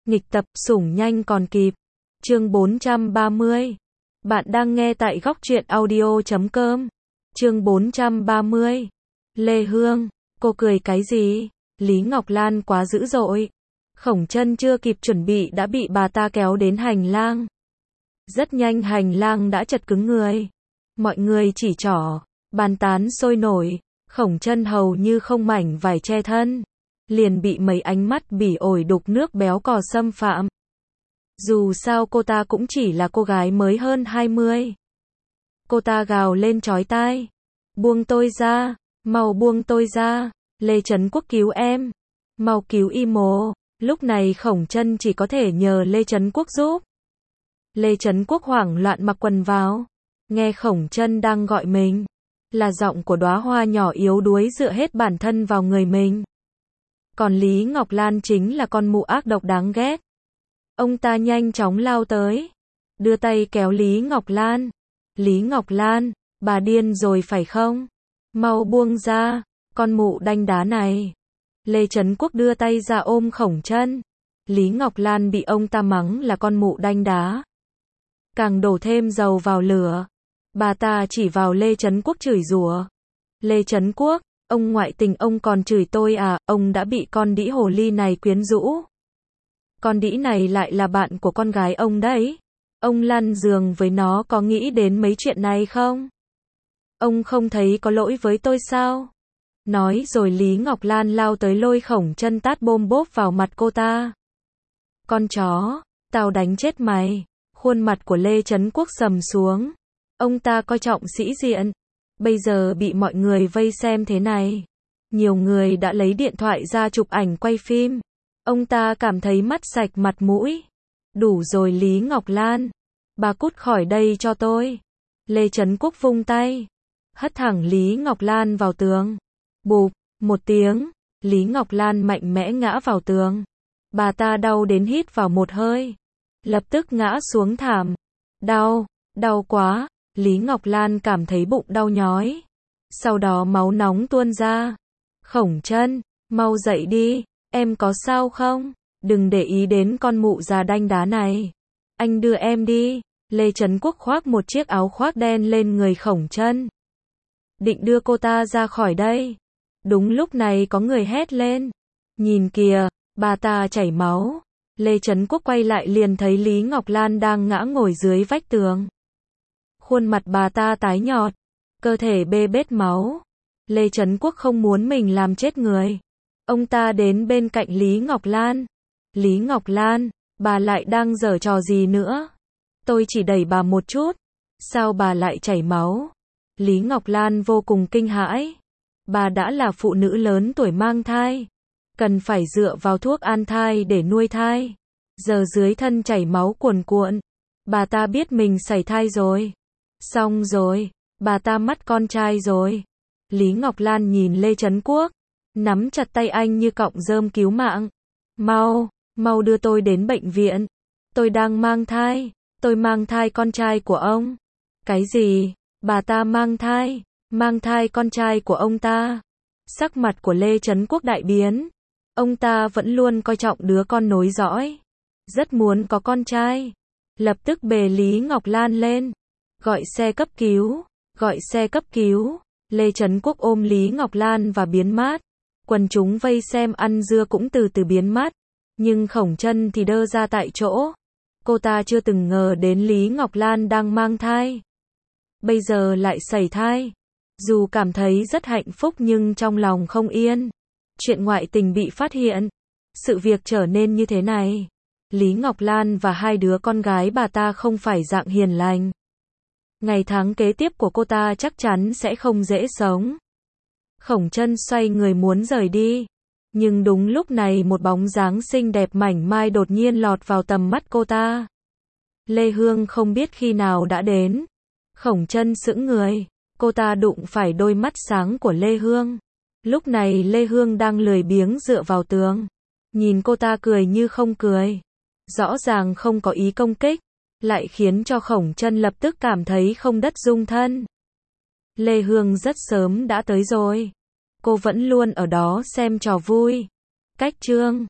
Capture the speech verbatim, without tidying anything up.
Nghịch tập, sủng nhanh còn kịp. Chương bốn trăm ba mươi. Bạn đang nghe tại góc truyện audio chấm com. Chương bốn trăm ba mươi. Lê Hương, cô cười cái gì? Lý Ngọc Lan quá dữ dội. Khổng Chân chưa kịp chuẩn bị đã bị bà ta kéo đến hành lang. Rất nhanh hành lang đã chật cứng người. Mọi người chỉ trỏ, bàn tán sôi nổi. Khổng Chân hầu như không mảnh vải che thân, liền bị mấy ánh mắt bỉ ổi đục nước béo cò xâm phạm. Dù sao cô ta cũng chỉ là cô gái mới hơn hai mươi. Cô ta gào lên chói tai. Buông tôi ra, mau buông tôi ra, Lê Trấn Quốc cứu em, mau cứu Imo. Lúc này Khổng Chân chỉ có thể nhờ Lê Trấn Quốc giúp. Lê Trấn Quốc hoảng loạn mặc quần vào, nghe Khổng Chân đang gọi mình, là giọng của đóa hoa nhỏ yếu đuối dựa hết bản thân vào người mình. Còn Lý Ngọc Lan chính là con mụ ác độc đáng ghét. Ông ta nhanh chóng lao tới, đưa tay kéo Lý Ngọc Lan. Lý Ngọc Lan, bà điên rồi phải không? Mau buông ra, con mụ đanh đá này. Lê Trấn Quốc đưa tay ra ôm Khổng Chân. Lý Ngọc Lan bị ông ta mắng là con mụ đanh đá, càng đổ thêm dầu vào lửa. Bà ta chỉ vào Lê Trấn Quốc chửi rủa. Lê Trấn Quốc, ông ngoại tình ông còn chửi tôi à, ông đã bị con đĩ hồ ly này quyến rũ. Con đĩ này lại là bạn của con gái ông đấy. Ông lăn giường với nó có nghĩ đến mấy chuyện này không? Ông không thấy có lỗi với tôi sao? Nói rồi Lý Ngọc Lan lao tới lôi Khổng Chân tát bôm bốp vào mặt cô ta. Con chó, tao đánh chết mày. Khuôn mặt của Lê Trấn Quốc sầm xuống. Ông ta coi trọng sĩ diện. Bây giờ bị mọi người vây xem thế này, nhiều người đã lấy điện thoại ra chụp ảnh quay phim. Ông ta cảm thấy mất sạch mặt mũi. Đủ rồi Lý Ngọc Lan, bà cút khỏi đây cho tôi. Lê Trấn Quốc vung tay, hất thẳng Lý Ngọc Lan vào tường. Bụp, một tiếng, Lý Ngọc Lan mạnh mẽ ngã vào tường. Bà ta đau đến hít vào một hơi, lập tức ngã xuống thảm. Đau, đau quá. Lý Ngọc Lan cảm thấy bụng đau nhói. Sau đó máu nóng tuôn ra. Khổng Chân, mau dậy đi, em có sao không? Đừng để ý đến con mụ già đanh đá này. Anh đưa em đi. Lê Trấn Quốc khoác một chiếc áo khoác đen lên người Khổng Chân, định đưa cô ta ra khỏi đây. Đúng lúc này có người hét lên. Nhìn kìa, bà ta chảy máu. Lê Trấn Quốc quay lại liền thấy Lý Ngọc Lan đang ngã ngồi dưới vách tường. Khuôn mặt bà ta tái nhợt, cơ thể bê bết máu. Lê Trấn Quốc không muốn mình làm chết người. Ông ta đến bên cạnh Lý Ngọc Lan. Lý Ngọc Lan, bà lại đang giở trò gì nữa? Tôi chỉ đẩy bà một chút, sao bà lại chảy máu? Lý Ngọc Lan vô cùng kinh hãi. Bà đã là phụ nữ lớn tuổi mang thai, cần phải dựa vào thuốc an thai để nuôi thai. Giờ dưới thân chảy máu cuồn cuộn, bà ta biết mình sảy thai rồi. Xong rồi, bà ta mất con trai rồi. Lý Ngọc Lan nhìn Lê Trấn Quốc, nắm chặt tay anh như cọng rơm cứu mạng. Mau, mau đưa tôi đến bệnh viện. Tôi đang mang thai, tôi mang thai con trai của ông. Cái gì? Bà ta mang thai, mang thai con trai của ông ta. Sắc mặt của Lê Trấn Quốc đại biến. Ông ta vẫn luôn coi trọng đứa con nối dõi, rất muốn có con trai. Lập tức bề Lý Ngọc Lan lên. Gọi xe cấp cứu, gọi xe cấp cứu. Lê Trấn Quốc ôm Lý Ngọc Lan và biến mất. Quần chúng vây xem ăn dưa cũng từ từ biến mất. Nhưng Khổng Chân thì đơ ra tại chỗ. Cô ta chưa từng ngờ đến Lý Ngọc Lan đang mang thai, bây giờ lại sảy thai. Dù cảm thấy rất hạnh phúc nhưng trong lòng không yên. Chuyện ngoại tình bị phát hiện, sự việc trở nên như thế này. Lý Ngọc Lan và hai đứa con gái bà ta không phải dạng hiền lành. Ngày tháng kế tiếp của cô ta chắc chắn sẽ không dễ sống. Khổng Chân xoay người muốn rời đi. Nhưng đúng lúc này một bóng dáng xinh đẹp mảnh mai đột nhiên lọt vào tầm mắt cô ta. Lê Hương không biết khi nào đã đến. Khổng Chân sững người. Cô ta đụng phải đôi mắt sáng của Lê Hương. Lúc này Lê Hương đang lười biếng dựa vào tường. Nhìn cô ta cười như không cười. Rõ ràng không có ý công kích, lại khiến cho Khổng Chân lập tức cảm thấy không đất dung thân. Lê Hương rất sớm đã tới rồi. Cô vẫn luôn ở đó xem trò vui. Cách chương